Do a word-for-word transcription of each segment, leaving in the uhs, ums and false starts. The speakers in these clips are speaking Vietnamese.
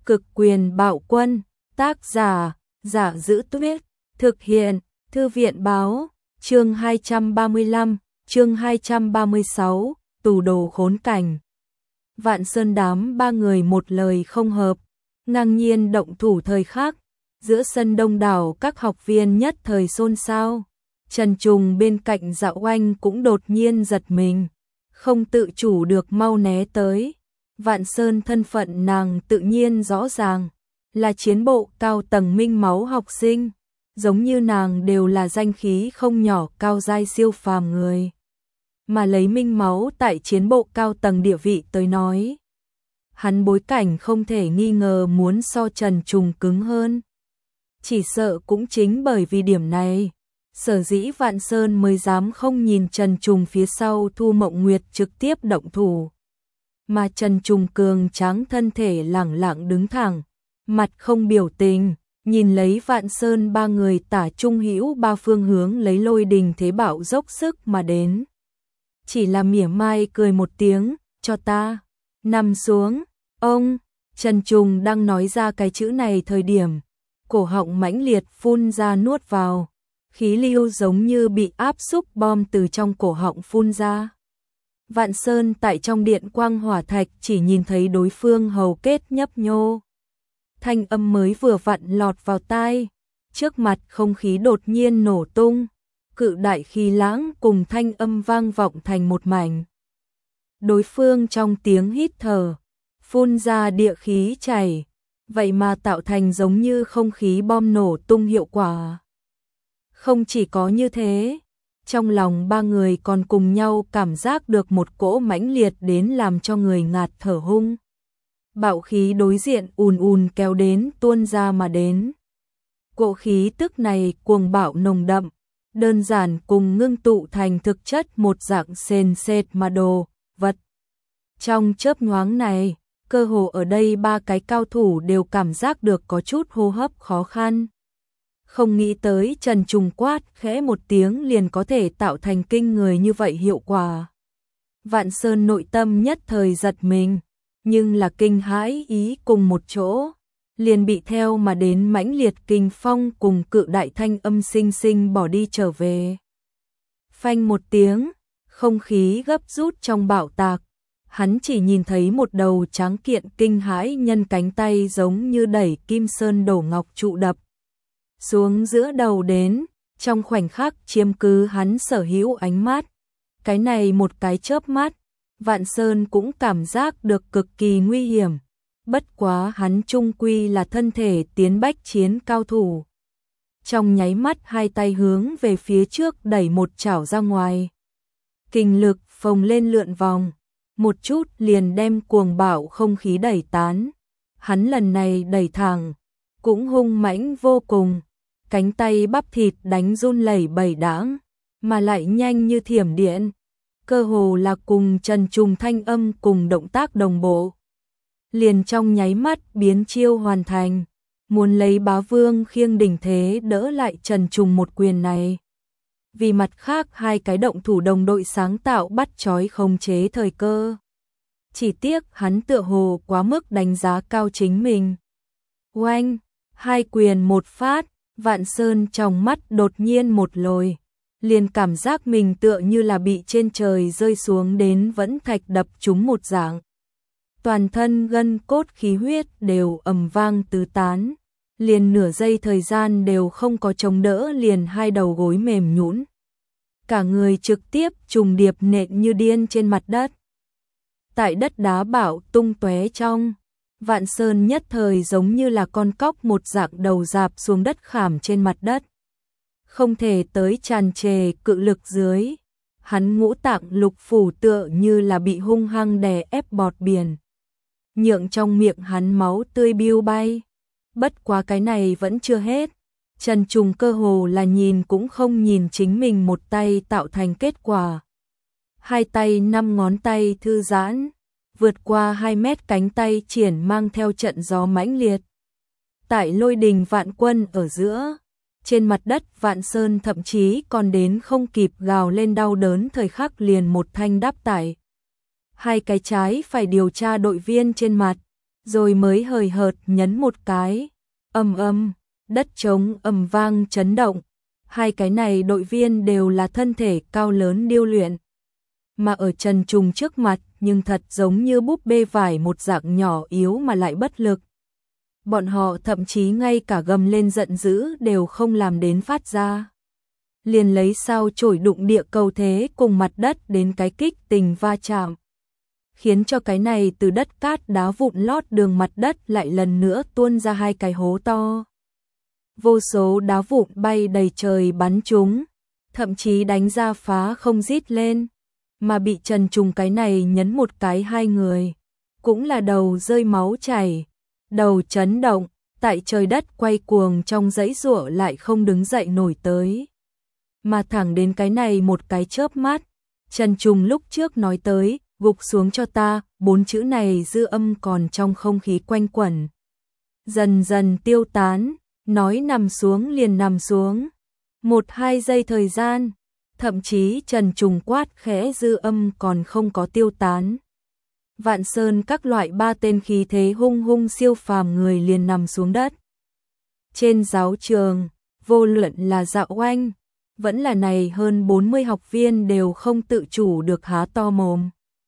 Cực quyền bạo quân, tác giả, Giả Giữ Tuyết, thực hiện, Thư viện báo, chương hai trăm ba mươi lăm, chương hai trăm ba mươi sáu, tù đồ khốn cảnh. Vạn Sơn đám ba người một lời không hợp, ngang nhiên động thủ thời khắc, giữa sân đông đảo các học viên nhất thời xôn xao. Trần Trùng bên cạnh Dạo Oanh cũng đột nhiên giật mình, không tự chủ được mau né tới. Vạn Sơn thân phận nàng tự nhiên rõ ràng, là chiến bộ cao tầng minh máu học sinh, giống như nàng đều là danh khí không nhỏ cao giai siêu phàm người. Mà lấy minh máu tại chiến bộ cao tầng địa vị tới nói, hắn bối cảnh không thể nghi ngờ muốn so Trần Trùng cứng hơn. Chỉ sợ cũng chính bởi vì điểm này, sở dĩ Vạn Sơn mới dám không nhìn Trần Trùng phía sau Thu Mộng Nguyệt trực tiếp động thủ. Mà Trần Trùng cường tráng thân thể lẳng lặng đứng thẳng, mặt không biểu tình, nhìn lấy Vạn Sơn ba người tả trung hữu ba phương hướng lấy Lôi Đình thế bạo dốc sức mà đến. Chỉ là mỉa mai cười một tiếng, cho ta, nằm xuống, ông, Trần Trùng đang nói ra cái chữ này thời điểm, cổ họng mãnh liệt phun ra nuốt vào, khí lưu giống như bị áp xúc bom từ trong cổ họng phun ra. Vạn Sơn tại trong điện quang hỏa thạch chỉ nhìn thấy đối phương hầu kết nhấp nhô. Thanh âm mới vừa vặn lọt vào tai, trước mặt không khí đột nhiên nổ tung, cự đại khí lãng cùng thanh âm vang vọng thành một mảnh. Đối phương trong tiếng hít thở, phun ra địa khí chảy, vậy mà tạo thành giống như không khí bom nổ tung hiệu quả. Không chỉ có như thế, trong lòng ba người còn cùng nhau cảm giác được một cỗ mãnh liệt đến làm cho người ngạt thở hung. Bạo khí đối diện ùn ùn kéo đến tuôn ra mà đến. Cỗ khí tức này cuồng bạo nồng đậm, đơn giản cùng ngưng tụ thành thực chất một dạng sền sệt mà đồ, vật. Trong chớp nhoáng này, cơ hồ ở đây ba cái cao thủ đều cảm giác được có chút hô hấp khó khăn. Không nghĩ tới Trần Trùng quát khẽ một tiếng liền có thể tạo thành kinh người như vậy hiệu quả. Vạn Sơn nội tâm nhất thời giật mình, nhưng là kinh hãi ý cùng một chỗ, liền bị theo mà đến mãnh liệt kinh phong cùng cự đại thanh âm sinh sinh bỏ đi trở về. Phanh một tiếng, không khí gấp rút trong bạo tạc, hắn chỉ nhìn thấy một đầu tráng kiện kinh hãi nhân cánh tay giống như đẩy kim sơn đổ ngọc trụ đập xuống giữa đầu đến, trong khoảnh khắc chiếm cứ hắn sở hữu ánh mắt. Cái này một cái chớp mắt, Vạn Sơn cũng cảm giác được cực kỳ nguy hiểm. Bất quá hắn trung quy là thân thể tiến bách chiến cao thủ. Trong nháy mắt hai tay hướng về phía trước đẩy một chảo ra ngoài. Kinh lực phồng lên lượn vòng, một chút liền đem cuồng bạo không khí đẩy tán. Hắn lần này đẩy thẳng, cũng hung mãnh vô cùng. Cánh tay bắp thịt đánh run lẩy bẩy đãng, mà lại nhanh như thiểm điện, cơ hồ là cùng Trần Trùng thanh âm cùng động tác đồng bộ. Liền trong nháy mắt biến chiêu hoàn thành, muốn lấy Bá Vương khiêng đỉnh thế đỡ lại Trần Trùng một quyền này. Vì mặt khác hai cái động thủ đồng đội sáng tạo bắt chói khống chế thời cơ. Chỉ tiếc hắn tựa hồ quá mức đánh giá cao chính mình. Oanh, hai quyền một phát. Vạn Sơn trong mắt đột nhiên một lồi, liền cảm giác mình tựa như là bị trên trời rơi xuống đến vẫn thạch đập trúng một dạng. Toàn thân gân cốt khí huyết đều ầm vang tứ tán, liền nửa giây thời gian đều không có chống đỡ liền hai đầu gối mềm nhũn. Cả người trực tiếp trùng điệp nện như điên trên mặt đất. Tại đất đá bạo tung tóe trong, Vạn Sơn nhất thời giống như là con cóc một dạng đầu dạp xuống đất khảm trên mặt đất. Không thể tới tràn trề cự lực dưới. Hắn ngũ tạng lục phủ tựa như là bị hung hăng đè ép bọt biển. Nhượng trong miệng hắn máu tươi biêu bay. Bất quá cái này vẫn chưa hết. Trần Trùng cơ hồ là nhìn cũng không nhìn chính mình một tay tạo thành kết quả. Hai tay năm ngón tay thư giãn. Vượt qua hai mét cánh tay triển mang theo trận gió mãnh liệt. Tại Lôi Đình vạn quân ở giữa, trên mặt đất Vạn Sơn thậm chí còn đến không kịp gào lên đau đớn thời khắc liền một thanh đáp tải. Hai cái trái phải điều tra đội viên trên mặt, rồi mới hời hợt nhấn một cái. Ầm ầm, đất trống ầm vang chấn động. Hai cái này đội viên đều là thân thể cao lớn điêu luyện, mà ở Trần Trùng trước mặt nhưng thật giống như búp bê vải một dạng nhỏ yếu mà lại bất lực. Bọn họ thậm chí ngay cả gầm lên giận dữ đều không làm đến phát ra. Liền lấy sao chổi đụng địa cầu thế cùng mặt đất đến cái kích tình va chạm, khiến cho cái này từ đất cát đá vụn lót đường mặt đất lại lần nữa tuôn ra hai cái hố to. Vô số đá vụn bay đầy trời bắn chúng, thậm chí đánh ra phá không rít lên, mà bị Trần Trùng cái này nhấn một cái hai người, cũng là đầu rơi máu chảy, đầu chấn động, tại trời đất quay cuồng trong dãy giụa lại không đứng dậy nổi tới. Mà thẳng đến cái này một cái chớp mắt, Trần Trùng lúc trước nói tới, gục xuống cho ta, bốn chữ này dư âm còn trong không khí quanh quẩn. Dần dần tiêu tán, nói nằm xuống liền nằm xuống. Một hai giây thời gian, thậm chí Trần Trùng quát khẽ dư âm còn không có tiêu tán. Vạn Sơn các loại ba tên khí thế hung hung siêu phàm người liền nằm xuống đất. Trên giáo trường, vô luận là Dạo Oanh, vẫn là này hơn bốn mươi học viên đều không tự chủ được há to mồm.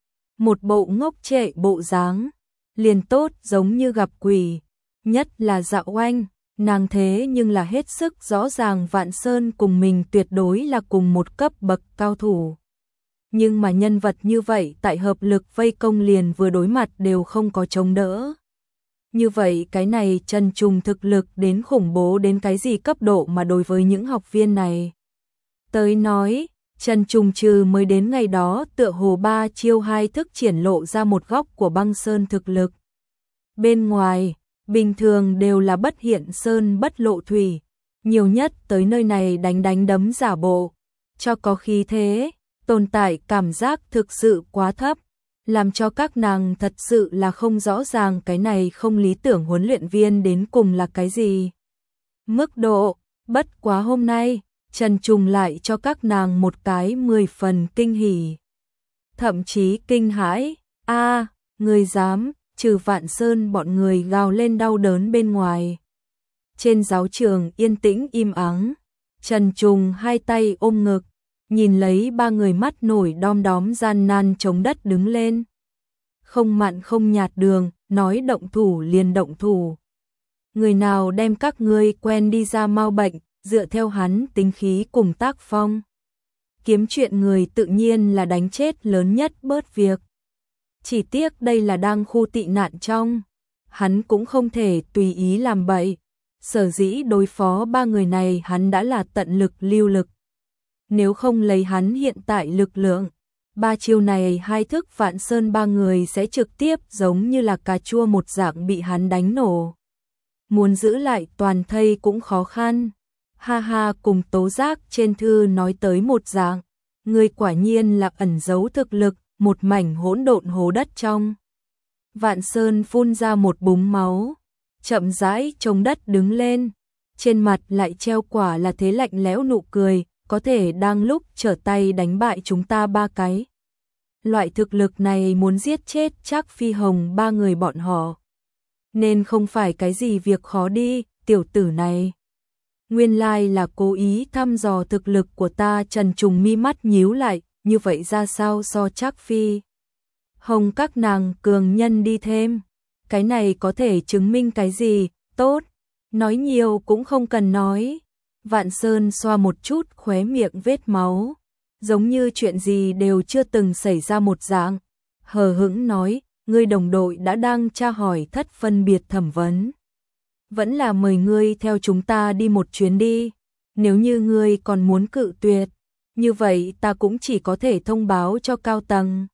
Một bộ ngốc trệ bộ dáng, liền tốt giống như gặp quỷ, nhất là Dạo Oanh, nàng thế nhưng là hết sức rõ ràng Vạn Sơn cùng mình tuyệt đối là cùng một cấp bậc cao thủ. Nhưng mà nhân vật như vậy tại hợp lực vây công liền vừa đối mặt đều không có chống đỡ. Như vậy cái này Trần Trùng thực lực đến khủng bố đến cái gì cấp độ mà đối với những học viên này tới nói, Trần Trùng trừ mới đến ngày đó tựa hồ ba chiêu hai thức triển lộ ra một góc của băng sơn thực lực. Bên ngoài, bình thường đều là bất hiện sơn bất lộ thủy, nhiều nhất tới nơi này đánh đánh đấm giả bộ, cho có khí thế, tồn tại cảm giác thực sự quá thấp, làm cho các nàng thật sự là không rõ ràng cái này không lý tưởng huấn luyện viên đến cùng là cái gì. Mức độ, bất quá hôm nay, Trần Trùng lại cho các nàng một cái mười phần kinh hỉ. Thậm chí kinh hãi, a người dám, trừ Vạn Sơn bọn người gào lên đau đớn bên ngoài. Trên giáo trường yên tĩnh im ắng, Trần Trùng hai tay ôm ngực, nhìn lấy ba người mắt nổi đom đóm gian nan chống đất đứng lên. Không mặn không nhạt đường, nói động thủ liền động thủ. Người nào đem các ngươi quen đi ra mau bệnh, dựa theo hắn tính khí cùng tác phong. Kiếm chuyện người tự nhiên là đánh chết lớn nhất bớt việc. Chỉ tiếc đây là đang khu tị nạn trong, hắn cũng không thể tùy ý làm bậy. Sở dĩ đối phó ba người này hắn đã là tận lực lưu lực. Nếu không lấy hắn hiện tại lực lượng, ba chiêu này hai thức Vạn Sơn ba người sẽ trực tiếp giống như là cà chua một dạng bị hắn đánh nổ. Muốn giữ lại toàn thây cũng khó khăn. Ha ha, cùng Tố Giác trên thư nói tới một dạng, người quả nhiên là ẩn giấu thực lực, một mảnh hỗn độn hố đất trong. Vạn Sơn phun ra một búng máu, chậm rãi chống đất đứng lên, trên mặt lại treo quả là thế lạnh lẽo nụ cười, có thể đang lúc trở tay đánh bại chúng ta ba cái. Loại thực lực này muốn giết chết chắc Phi Hồng ba người bọn họ, nên không phải cái gì việc khó đi, tiểu tử này. Nguyên lai là cố ý thăm dò thực lực của ta. Trần Trùng mi mắt nhíu lại, như vậy ra sao so chắc Phi Hồng các nàng cường nhân đi thêm. Cái này có thể chứng minh cái gì, tốt, nói nhiều cũng không cần nói. Vạn Sơn xoa một chút khóe miệng vết máu, giống như chuyện gì đều chưa từng xảy ra một dạng, hờ hững nói, ngươi đồng đội đã đang tra hỏi thất phân biệt thẩm vấn. Vẫn là mời ngươi theo chúng ta đi một chuyến đi, nếu như ngươi còn muốn cự tuyệt, như vậy ta cũng chỉ có thể thông báo cho cao tầng.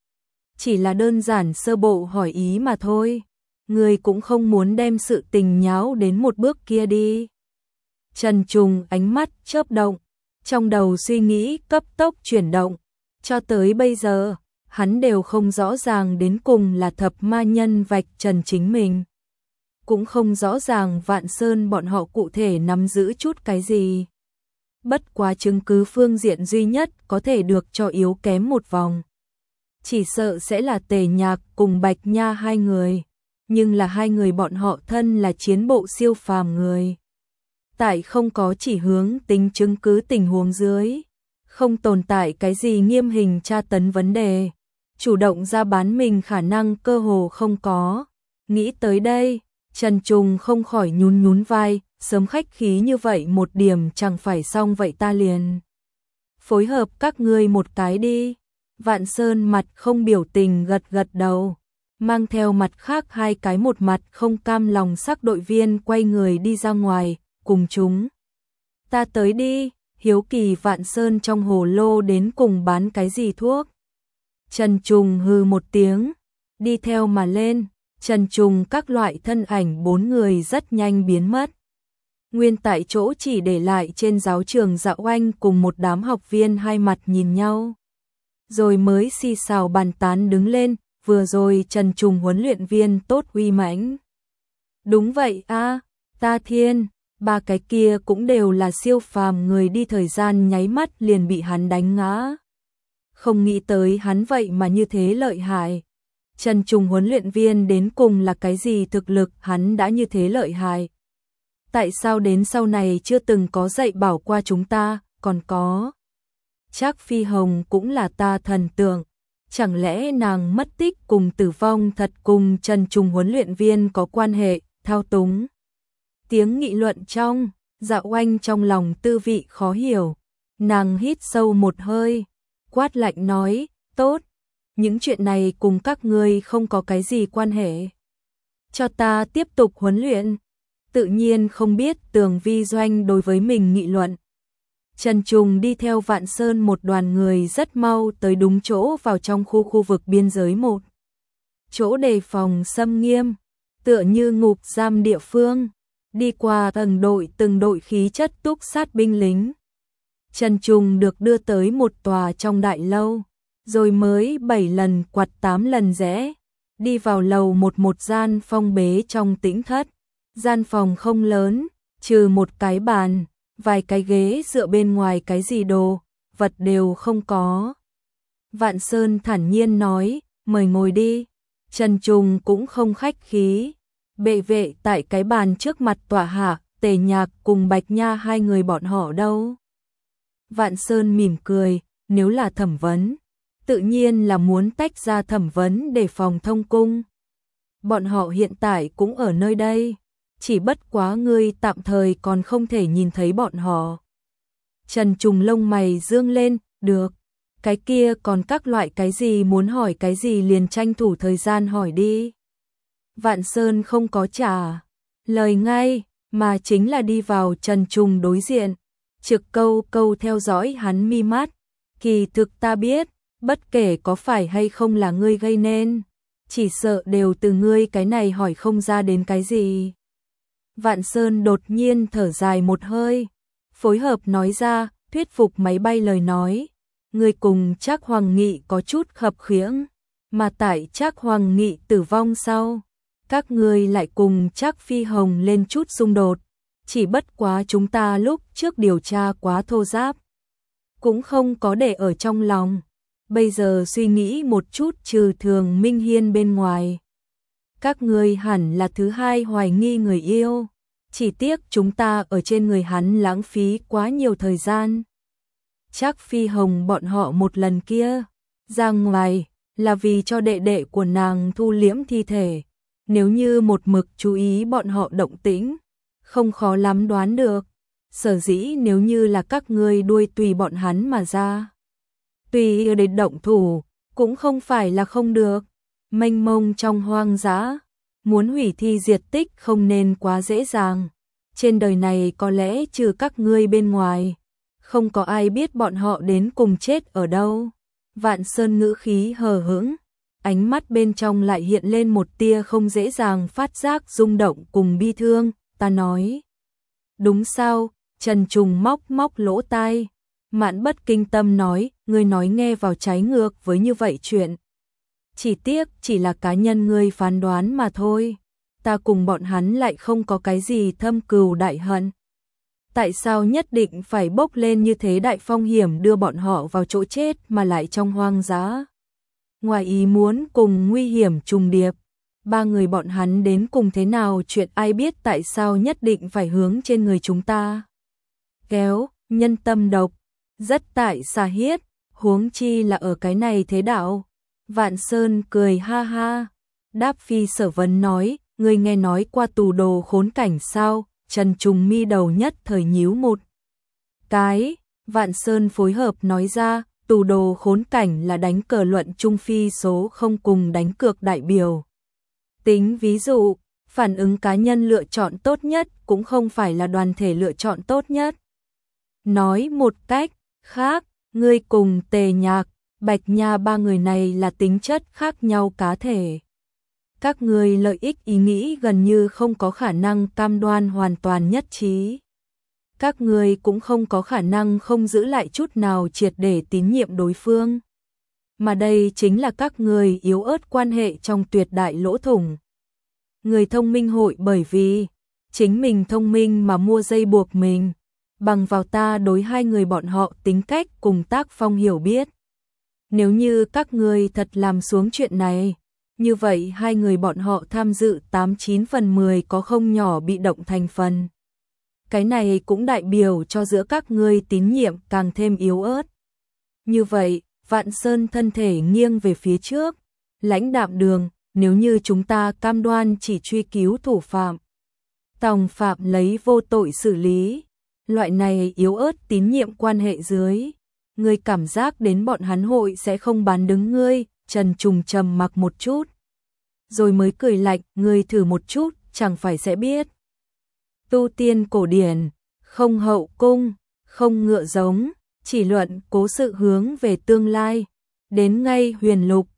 Chỉ là đơn giản sơ bộ hỏi ý mà thôi, ngươi cũng không muốn đem sự tình nháo đến một bước kia đi. Trần Trùng ánh mắt chớp động, trong đầu suy nghĩ cấp tốc chuyển động, cho tới bây giờ, hắn đều không rõ ràng đến cùng là thập ma nhân vạch trần chính mình. Cũng không rõ ràng Vạn Sơn bọn họ cụ thể nắm giữ chút cái gì. Bất quá chứng cứ phương diện duy nhất có thể được cho yếu kém một vòng. Chỉ sợ sẽ là Tề Nhạc cùng Bạch Nha hai người. nhưng là hai người bọn họ thân là chiến bộ siêu phàm người. Tại không có chỉ hướng tính chứng cứ tình huống dưới, không tồn tại cái gì nghiêm hình tra tấn vấn đề, chủ động ra bán mình khả năng cơ hồ không có. Nghĩ tới đây, Trần Trùng không khỏi nhún nhún vai, sớm khách khí như vậy một điểm chẳng phải xong vậy ta liền phối hợp các ngươi một cái đi. Vạn Sơn mặt không biểu tình gật gật đầu, mang theo mặt khác hai cái một mặt không cam lòng sắc đội viên quay người đi ra ngoài, cùng chúng ta tới đi. Hiếu kỳ Vạn Sơn trong hồ lô đến cùng bán cái gì thuốc. Trần Trùng hừ một tiếng, đi theo mà lên. Trần Trùng các loại thân ảnh bốn người rất nhanh biến mất. Nguyên tại chỗ chỉ để lại trên giáo trường Dạo Anh cùng một đám học viên hai mặt nhìn nhau. Rồi mới xì xào bàn tán đứng lên, vừa rồi Trần Trùng huấn luyện viên tốt uy mãnh. Đúng vậy a, ta thiên, ba cái kia cũng đều là siêu phàm người đi, thời gian nháy mắt liền bị hắn đánh ngã. Không nghĩ tới hắn vậy mà như thế lợi hại. Trần Trùng huấn luyện viên đến cùng là cái gì thực lực hắn đã như thế lợi hại. Tại sao đến sau này chưa từng có dạy bảo qua chúng ta, còn có. Trác Phi Hồng cũng là ta thần tượng. Chẳng lẽ nàng mất tích cùng tử vong thật cùng Trần Trùng huấn luyện viên có quan hệ, thao túng. Tiếng nghị luận trong, Dạo Anh trong lòng tư vị khó hiểu. Nàng hít sâu một hơi, quát lạnh nói, tốt, những chuyện này cùng các ngươi không có cái gì quan hệ. Cho ta tiếp tục huấn luyện. Tự nhiên không biết Tường Vi Doanh đối với mình nghị luận. Trần Trùng đi theo Vạn Sơn một đoàn người rất mau tới đúng chỗ vào trong khu khu vực biên giới một. Chỗ đề phòng xâm nghiêm, tựa như ngục giam địa phương, đi qua từng đội từng đội khí chất túc sát binh lính. Trần Trùng được đưa tới một tòa trong đại lâu, rồi mới bảy lần quặt tám lần rẽ, đi vào lầu một một gian phong bế trong tĩnh thất. Gian phòng không lớn, trừ một cái bàn, vài cái ghế dựa bên ngoài cái gì đồ, vật đều không có. Vạn Sơn thản nhiên nói, mời ngồi đi. Trần Trùng cũng không khách khí. Bệ vệ tại cái bàn trước mặt tọa hạ, Tề Nhạc cùng Bạch Nha hai người bọn họ đâu. Vạn Sơn mỉm cười, nếu là thẩm vấn, tự nhiên là muốn tách ra thẩm vấn để phòng thông cung. Bọn họ hiện tại cũng ở nơi đây. Chỉ bất quá ngươi tạm thời còn không thể nhìn thấy bọn họ. Trần Trùng lông mày dương lên, được. Cái kia còn các loại cái gì muốn hỏi cái gì liền tranh thủ thời gian hỏi đi. Vạn Sơn không có trả lời ngay, mà chính là đi vào Trần Trùng đối diện. Trực câu câu theo dõi hắn mi mắt. Kỳ thực ta biết, bất kể có phải hay không là ngươi gây nên, chỉ sợ đều từ ngươi cái này hỏi không ra đến cái gì. Vạn Sơn đột nhiên thở dài một hơi, phối hợp nói ra, thuyết phục máy bay lời nói. Người cùng Trác Hoàng Nghị có chút khập khiễng, mà tại Trác Hoàng Nghị tử vong sau, các ngươi lại cùng Trác Phi Hồng lên chút xung đột. Chỉ bất quá chúng ta lúc trước điều tra quá thô ráp, cũng không có để ở trong lòng. Bây giờ suy nghĩ một chút, trừ Thường Minh Hiên bên ngoài, các ngươi hẳn là thứ hai hoài nghi người yêu. Chỉ tiếc chúng ta ở trên người hắn lãng phí quá nhiều thời gian. Trác Phi Hồng bọn họ một lần kia ra ngoài là vì cho đệ đệ của nàng thu liễm thi thể. Nếu như một mực chú ý bọn họ động tĩnh, không khó lắm đoán được. Sở dĩ nếu như là các ngươi đuôi tùy bọn hắn mà ra, tùy để động thủ, cũng không phải là không được. Mênh mông trong hoang dã, muốn hủy thi diệt tích không nên quá dễ dàng. Trên đời này có lẽ trừ các ngươi bên ngoài, không có ai biết bọn họ đến cùng chết ở đâu. Vạn Sơn ngữ khí hờ hững, ánh mắt bên trong lại hiện lên một tia không dễ dàng phát giác rung động cùng bi thương. Ta nói, đúng sao? Trần Trùng móc móc lỗ tai, Mạn Bất Kinh Tâm nói, ngươi nói nghe vào trái ngược với như vậy chuyện. Chỉ tiếc chỉ là cá nhân ngươi phán đoán mà thôi. Ta cùng bọn hắn lại không có cái gì thâm cừu đại hận. Tại sao nhất định phải bốc lên như thế đại phong hiểm đưa bọn họ vào chỗ chết mà lại trong hoang dã? Ngoài ý muốn cùng nguy hiểm trùng điệp, ba người bọn hắn đến cùng thế nào, chuyện ai biết, tại sao nhất định phải hướng trên người chúng ta. Kéo, nhân tâm độc, rất tại xà hiết, huống chi là ở cái này thế đạo. Vạn Sơn cười ha ha, đáp phi sở vấn nói, ngươi nghe nói qua tù đồ khốn cảnh sao? Trần Trùng mi đầu nhất thời nhíu một cái. Vạn Sơn phối hợp nói ra, tù đồ khốn cảnh là đánh cờ luận trung phi số không cùng đánh cược đại biểu. Tính ví dụ, phản ứng cá nhân lựa chọn tốt nhất cũng không phải là đoàn thể lựa chọn tốt nhất. Nói một cách khác, ngươi cùng Tề Nhạc, Bạch Nha ba người này là tính chất khác nhau cá thể. Các người lợi ích ý nghĩ gần như không có khả năng cam đoan hoàn toàn nhất trí. Các người cũng không có khả năng không giữ lại chút nào triệt để tín nhiệm đối phương. Mà đây chính là các người yếu ớt quan hệ trong tuyệt đại lỗ thủng. Người thông minh hội bởi vì chính mình thông minh mà mua dây buộc mình, bằng vào ta đối hai người bọn họ tính cách cùng tác phong hiểu biết. Nếu như các người thật làm xuống chuyện này, như vậy hai người bọn họ tham dự tám chín phần mười có không nhỏ bị động thành phần. Cái này cũng đại biểu cho giữa các ngươi tín nhiệm càng thêm yếu ớt. Như vậy, Vạn Sơn thân thể nghiêng về phía trước, lãnh đạm đường, nếu như chúng ta cam đoan chỉ truy cứu thủ phạm, tòng phạm lấy vô tội xử lý, loại này yếu ớt tín nhiệm quan hệ dưới, ngươi cảm giác đến bọn hắn hội sẽ không bán đứng ngươi. Trần Trùng trầm mặc một chút, rồi mới cười lạnh, ngươi thử một chút, chẳng phải sẽ biết. Tu tiên cổ điển, không hậu cung, không ngựa giống, chỉ luận cố sự hướng về tương lai, đến ngay huyền lục,